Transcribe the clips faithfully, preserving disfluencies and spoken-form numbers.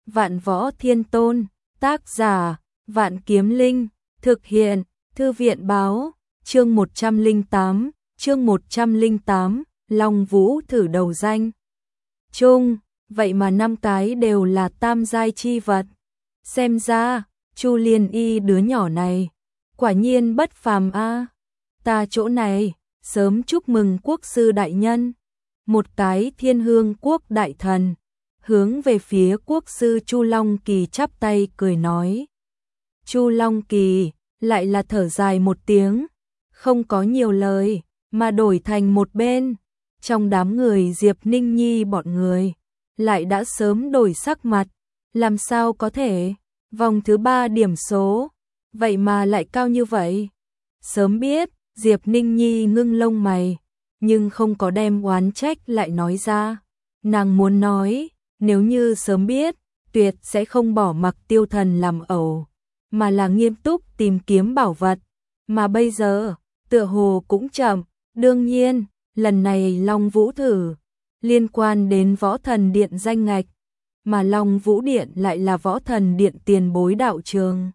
Vạn Võ Thiên Tôn, tác giả, Vạn Kiếm Linh, thực hiện, Thư viện báo, chương một trăm lẻ tám, chương một trăm lẻ tám, Long Vũ thử đầu danh. Chung, vậy mà năm cái đều là tam giai chi vật. Xem ra, Chu Liên Y đứa nhỏ này, quả nhiên bất phàm a. Ta chỗ này, sớm chúc mừng quốc sư đại nhân. Một cái Thiên Hương quốc đại thần, hướng về phía quốc sư Chu Long Kỳ chắp tay cười nói. Chu Long Kỳ lại là thở dài một tiếng, không có nhiều lời, mà đổi thành một bên. Trong đám người Diệp Ninh Nhi bọn người, lại đã sớm đổi sắc mặt, làm sao có thể, vòng thứ ba điểm số, vậy mà lại cao như vậy. Sớm biết, Diệp Ninh Nhi ngưng lông mày, nhưng không có đem oán trách lại nói ra. Nàng muốn nói, nếu như sớm biết, tuyệt sẽ không bỏ mặc Tiêu Thần làm ẩu, mà là nghiêm túc tìm kiếm bảo vật. Mà bây giờ, tựa hồ cũng chậm, đương nhiên, lần này Long Vũ thử, liên quan đến Võ Thần Điện danh ngạch, mà Long Vũ Điện lại là Võ Thần Điện tiền bối đạo trường.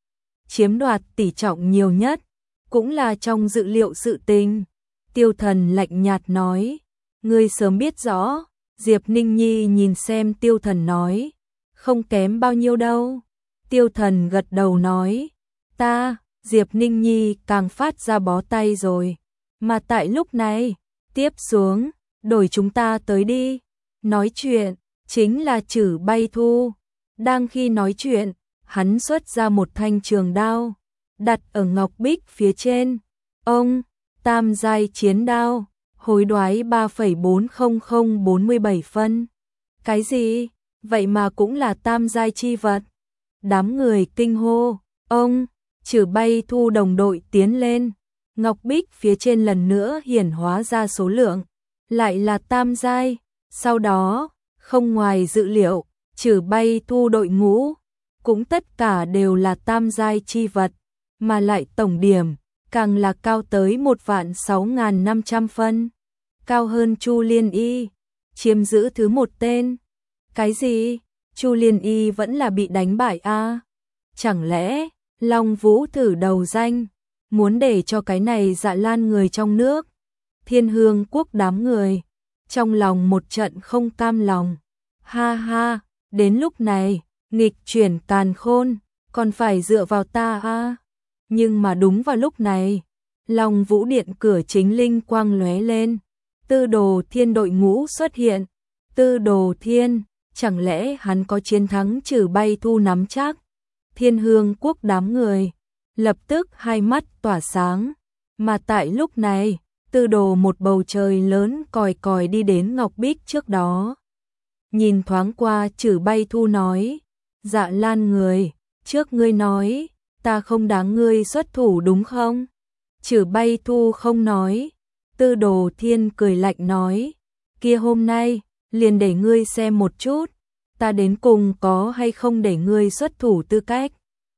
Chiếm đoạt tỷ trọng nhiều nhất, cũng là trong dự liệu sự tình. Tiêu Thần lạnh nhạt nói, ngươi sớm biết rõ. Diệp Ninh Nhi nhìn xem Tiêu Thần nói, không kém bao nhiêu đâu. Tiêu Thần gật đầu nói, ta, Diệp Ninh Nhi càng phát ra bó tay rồi. Mà tại lúc này, tiếp xuống, đổi chúng ta tới đi. Nói chuyện, chính là Trử Bay Thu. Đang khi nói chuyện, hắn xuất ra một thanh trường đao, đặt ở ngọc bích phía trên. Ông, tam giai chiến đao, hối đoái ba phẩy bốn không không bốn mươi bảy phân. Cái gì? Vậy mà cũng là tam giai chi vật. Đám người kinh hô, ông, Trử Bay Thu đồng đội tiến lên. Ngọc bích phía trên lần nữa hiển hóa ra số lượng, lại là tam giai. Sau đó, không ngoài dự liệu, Trử Bay Thu đội ngũ, cũng tất cả đều là tam giai chi vật, mà lại tổng điểm, càng là cao tới một vạn sáu nghìn năm trăm phân. Cao hơn Chu Liên Y, chiếm giữ thứ một tên. Cái gì? Chu Liên Y vẫn là bị đánh bại a? À? Chẳng lẽ, Long Vũ thử đầu danh, muốn để cho cái này Dạ Lan người trong nước, Thiên Hương quốc đám người, trong lòng một trận không cam lòng. Ha ha, đến lúc này, nghịch chuyển càn khôn, còn phải dựa vào ta a. À? Nhưng mà đúng vào lúc này, Long Vũ Điện cửa chính linh quang lóe lên. Tư Đồ Thiên đội ngũ xuất hiện. Tư Đồ Thiên, chẳng lẽ hắn có chiến thắng Trử Bay Thu nắm chắc? Thiên Hương quốc đám người, lập tức hai mắt tỏa sáng. Mà tại lúc này, Tư Đồ một bầu trời lớn còi còi đi đến ngọc bích trước đó. Nhìn thoáng qua Trử Bay Thu nói, Dạ Lan người, trước ngươi nói, ta không đáng ngươi xuất thủ đúng không? Trử Bay Thu không nói. Tư Đồ Thiên cười lạnh nói, kia hôm nay, liền để ngươi xem một chút, ta đến cùng có hay không để ngươi xuất thủ tư cách.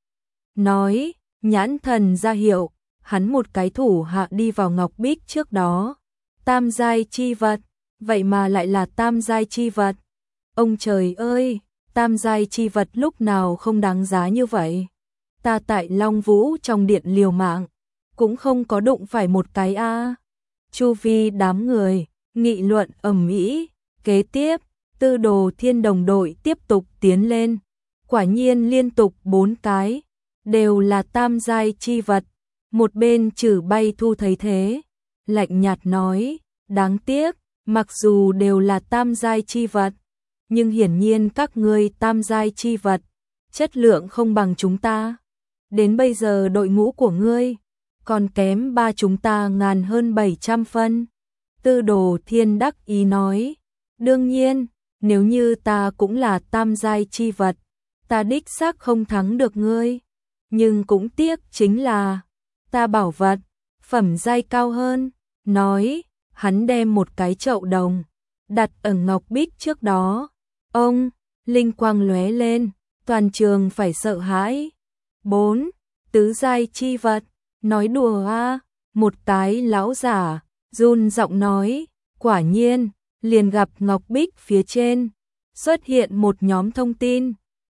Nói, nhãn thần ra hiệu, hắn một cái thủ hạ đi vào ngọc bích trước đó. Tam giai chi vật, vậy mà lại là tam giai chi vật. Ông trời ơi, tam giai chi vật lúc nào không đáng giá như vậy. Ta tại Long Vũ trong điện liều mạng, cũng không có đụng phải một cái a. À. Chu vi đám người, nghị luận ầm ĩ. Kế tiếp, Tư Đồ Thiên đồng đội tiếp tục tiến lên. Quả nhiên liên tục bốn cái, đều là tam giai chi vật. Một bên Trử Bay Thu thấy thế, lạnh nhạt nói, đáng tiếc, mặc dù đều là tam giai chi vật, nhưng hiển nhiên các ngươi tam giai chi vật, chất lượng không bằng chúng ta. Đến bây giờ đội ngũ của ngươi, còn kém ba chúng ta ngàn hơn bảy trăm phân. Tư Đồ Thiên đắc ý nói, đương nhiên, nếu như ta cũng là tam giai chi vật, ta đích xác không thắng được ngươi. Nhưng cũng tiếc chính là, ta bảo vật, phẩm giai cao hơn. Nói, hắn đem một cái chậu đồng, đặt ở ngọc bích trước đó. Ông, linh quang lóe lên, toàn trường phải sợ hãi. Bốn, tứ giai chi vật. Nói đùa a? À? Một cái lão giả, run giọng nói, quả nhiên, liền gặp ngọc bích phía trên, xuất hiện một nhóm thông tin,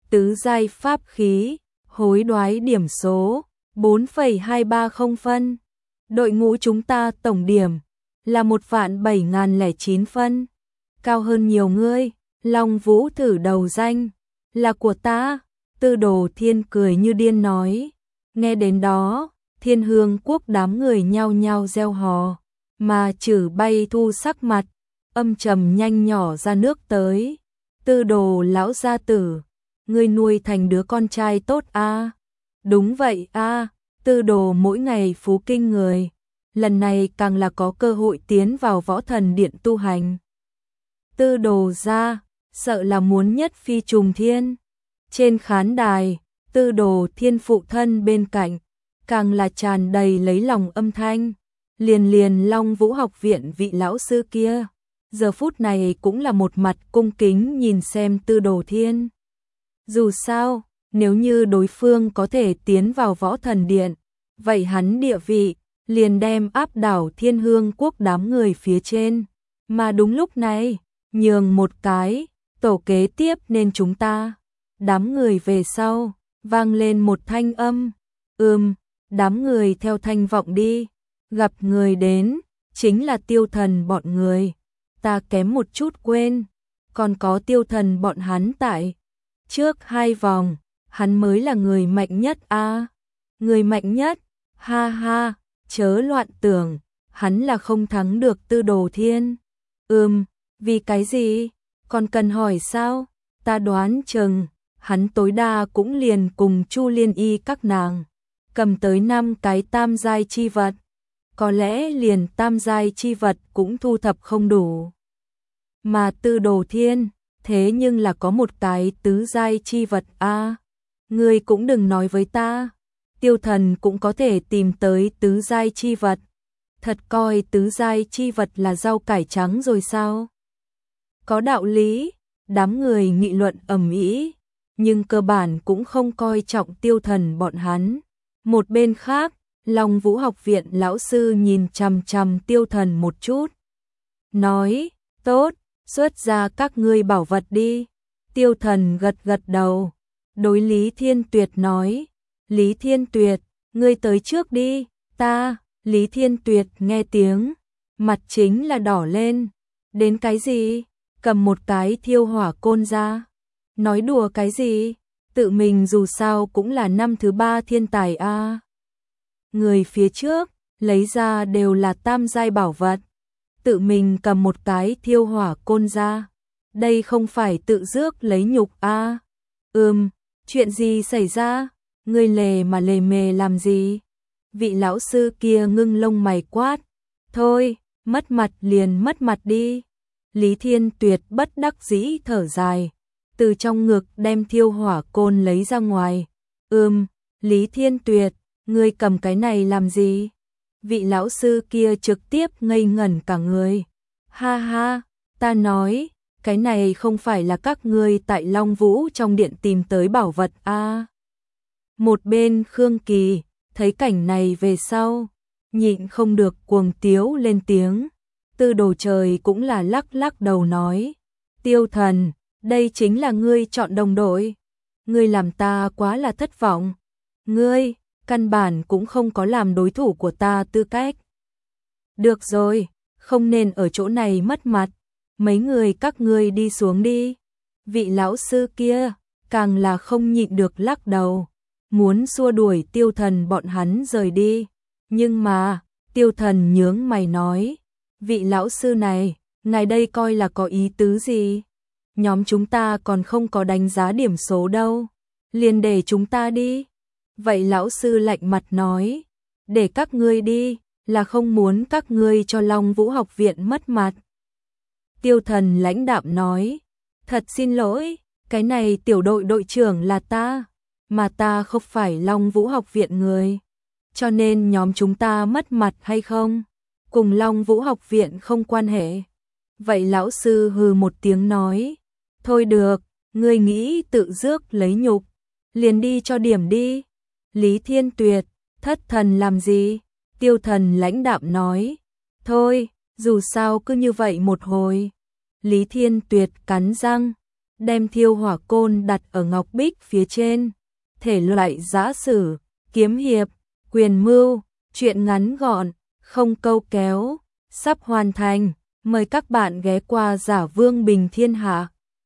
tứ giai pháp khí, hối đoái điểm số bốn phẩy hai ba không phân. Đội ngũ chúng ta tổng điểm là một vạn bảy nghìn lẻ chín phân, cao hơn nhiều ngươi. Long Vũ thử đầu danh là của ta. Tư Đồ Thiên cười như điên nói. Nghe đến đó, Thiên Hương Quốc đám người nhao nhao reo hò, mà Trử Bay Thu sắc mặt âm trầm nhanh nhỏ ra nước tới. Tư Đồ lão gia tử, ngươi nuôi thành đứa con trai tốt a? À? Đúng vậy a, à, Tư Đồ mỗi ngày phú kinh người, lần này càng là có cơ hội tiến vào Võ Thần Điện tu hành. Tư Đồ gia, sợ là muốn nhất phi trùng thiên. Trên khán đài, Tư Đồ Thiên phụ thân bên cạnh, càng là tràn đầy lấy lòng âm thanh. Liền liền Long Vũ học viện vị lão sư kia, giờ phút này cũng là một mặt cung kính nhìn xem Tư Đồ Thiên. Dù sao, nếu như đối phương có thể tiến vào Võ Thần Điện, vậy hắn địa vị liền đem áp đảo Thiên Hương Quốc đám người phía trên. Mà đúng lúc này, nhường một cái, tổ kế tiếp nên chúng ta. Đám người về sau, vang lên một thanh âm. Ừm, đám người theo thanh vọng đi. Gặp người đến, chính là Tiêu Thần bọn người. Ta kém một chút quên, còn có Tiêu Thần bọn hắn tại. Trước hai vòng, hắn mới là người mạnh nhất a. À, người mạnh nhất, ha ha, chớ loạn tưởng, hắn là không thắng được Tư Đồ Thiên. Ừm, vì cái gì? Còn cần hỏi sao? Ta đoán chừng, hắn tối đa cũng liền cùng Chu Liên Y các nàng cầm tới năm cái tam giai chi vật. Có lẽ liền tam giai chi vật cũng thu thập không đủ. Mà Tư Đồ Thiên, thế nhưng là có một cái tứ giai chi vật a. À, ngươi cũng đừng nói với ta, Tiêu Thần cũng có thể tìm tới tứ giai chi vật. Thật coi tứ giai chi vật là rau cải trắng rồi sao? Có đạo lý, đám người nghị luận ầm ĩ, nhưng cơ bản cũng không coi trọng Tiêu Thần bọn hắn. Một bên khác, Long Vũ học viện lão sư nhìn chằm chằm Tiêu Thần một chút, nói, tốt, xuất ra các ngươi bảo vật đi. Tiêu Thần gật gật đầu, đối Lý Thiên Tuyệt nói, Lý Thiên Tuyệt, ngươi tới trước đi. Ta, Lý Thiên Tuyệt nghe tiếng, mặt chính là đỏ lên. Đến cái gì? Cầm một cái thiêu hỏa côn ra. Nói đùa cái gì? Tự mình dù sao cũng là năm thứ ba thiên tài a. À, người phía trước lấy ra đều là tam giai bảo vật, tự mình cầm một cái thiêu hỏa côn ra, đây không phải tự rước lấy nhục a. À, ừm, chuyện gì xảy ra? Ngươi lề mà lề mề làm gì? Vị lão sư kia ngưng lông mày quát. Thôi, mất mặt liền mất mặt đi. Lý Thiên Tuyệt bất đắc dĩ thở dài, từ trong ngực đem thiêu hỏa côn lấy ra ngoài. Ừm, Lý Thiên Tuyệt, ngươi cầm cái này làm gì? Vị lão sư kia trực tiếp ngây ngẩn cả người. Ha ha, ta nói, cái này không phải là các ngươi tại Long Vũ trong điện tìm tới bảo vật a. À, một bên Khương Kỳ thấy cảnh này về sau, nhịn không được cuồng tiếu lên tiếng. Tư Đồ Trời cũng là lắc lắc đầu nói, Tiêu Thần, đây chính là ngươi chọn đồng đội. Ngươi làm ta quá là thất vọng. Ngươi, căn bản cũng không có làm đối thủ của ta tư cách. Được rồi, không nên ở chỗ này mất mặt. Mấy người các ngươi đi xuống đi. Vị lão sư kia, càng là không nhịn được lắc đầu, muốn xua đuổi Tiêu Thần bọn hắn rời đi. Nhưng mà, Tiêu Thần nhướng mày nói, vị lão sư này, ngài đây coi là có ý tứ gì? Nhóm chúng ta còn không có đánh giá điểm số đâu, liền để chúng ta đi. Vậy lão sư lạnh mặt nói, để các ngươi đi, là không muốn các ngươi cho Long Vũ học viện mất mặt. Tiêu Thần lãnh đạm nói, thật xin lỗi, cái này tiểu đội đội trưởng là ta, mà ta không phải Long Vũ học viện người. Cho nên nhóm chúng ta mất mặt hay không, cùng Long Vũ học viện không quan hệ. Vậy lão sư hừ một tiếng nói, thôi được, ngươi nghĩ tự rước lấy nhục, liền đi cho điểm đi. Lý Thiên Tuyệt, thất thần làm gì? Tiêu Thần lãnh đạm nói, thôi, dù sao cứ như vậy một hồi. Lý Thiên Tuyệt cắn răng, đem thiêu hỏa côn đặt ở ngọc bích phía trên. Thể loại giã sử, kiếm hiệp, quyền mưu, truyện ngắn gọn, không câu kéo, sắp hoàn thành. Mời các bạn ghé qua Giả Vương Bình Thiên Hạ.